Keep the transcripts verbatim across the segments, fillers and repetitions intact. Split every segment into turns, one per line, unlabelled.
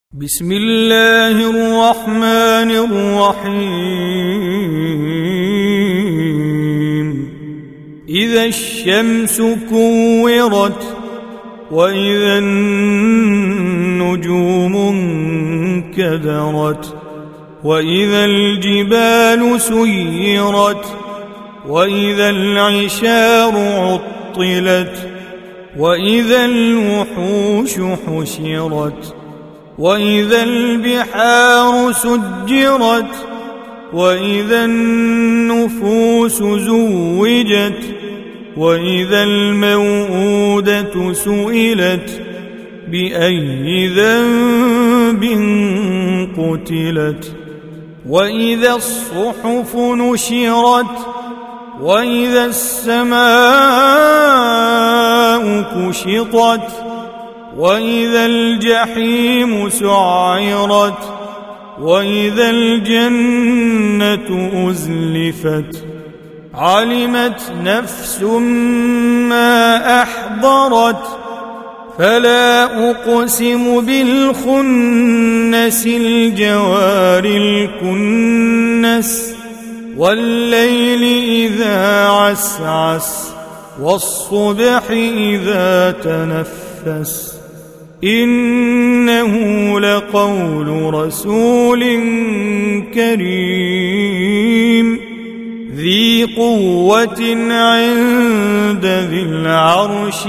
بسم الله الرحمن الرحيم إذا الشمس كورت وإذا النجوم انكدرت وإذا الجبال سيرت وإذا العشار عطلت وإذا الوحوش حشرت وإذا البحار سجرت وإذا النفوس زوجت وإذا الموءودة سئلت بأي ذنب قتلت وإذا الصحف نشرت وإذا السماء كشطت وإذا الجحيم سعرت وإذا الجنة أزلفت علمت نفس ما أحضرت فلا أقسم بالخنس الجوار الكنس والليل إذا عسعس والصبح إذا تنفس إنه لقول رسول كريم ذي قوة عند ذي العرش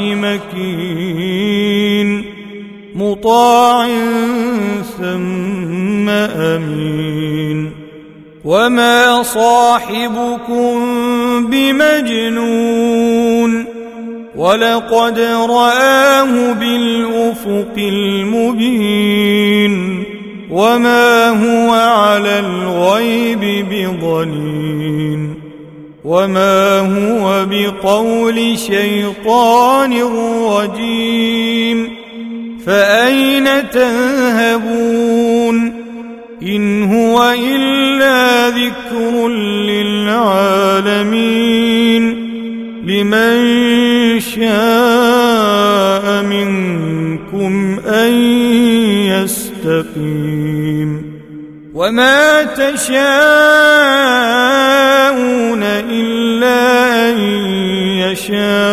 مكين مطاع ثم أمين وما صاحبكم بمجنون ولقد رآه بالأفق المبين وما هو على الغيب بضنين وما هو بقول شيطان رجيم فأين تذهبون إن هو إلا ذكر للعالمين لمن شاء منكم أن يستقيم وما تشاءون إلا أن يشاء